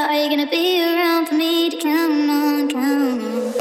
Are you gonna be around for me to count on, count on?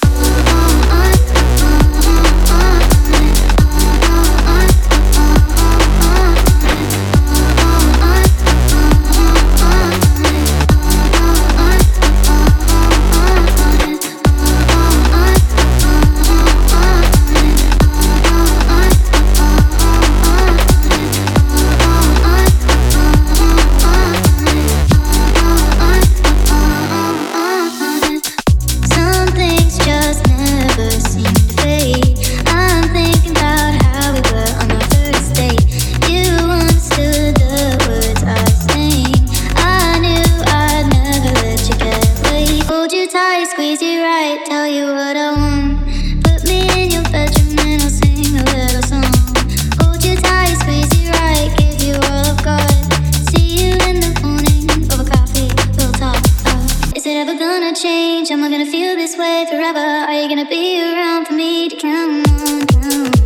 Squeeze you right, tell you what I want. Put me in your bedroom and I'll sing a little song. Hold you tight, squeeze you right, give you all I've got. See you in the morning over coffee, we'll talk. Is it ever gonna change? Am I gonna feel this way forever? Are you gonna be around for me to count on, count on?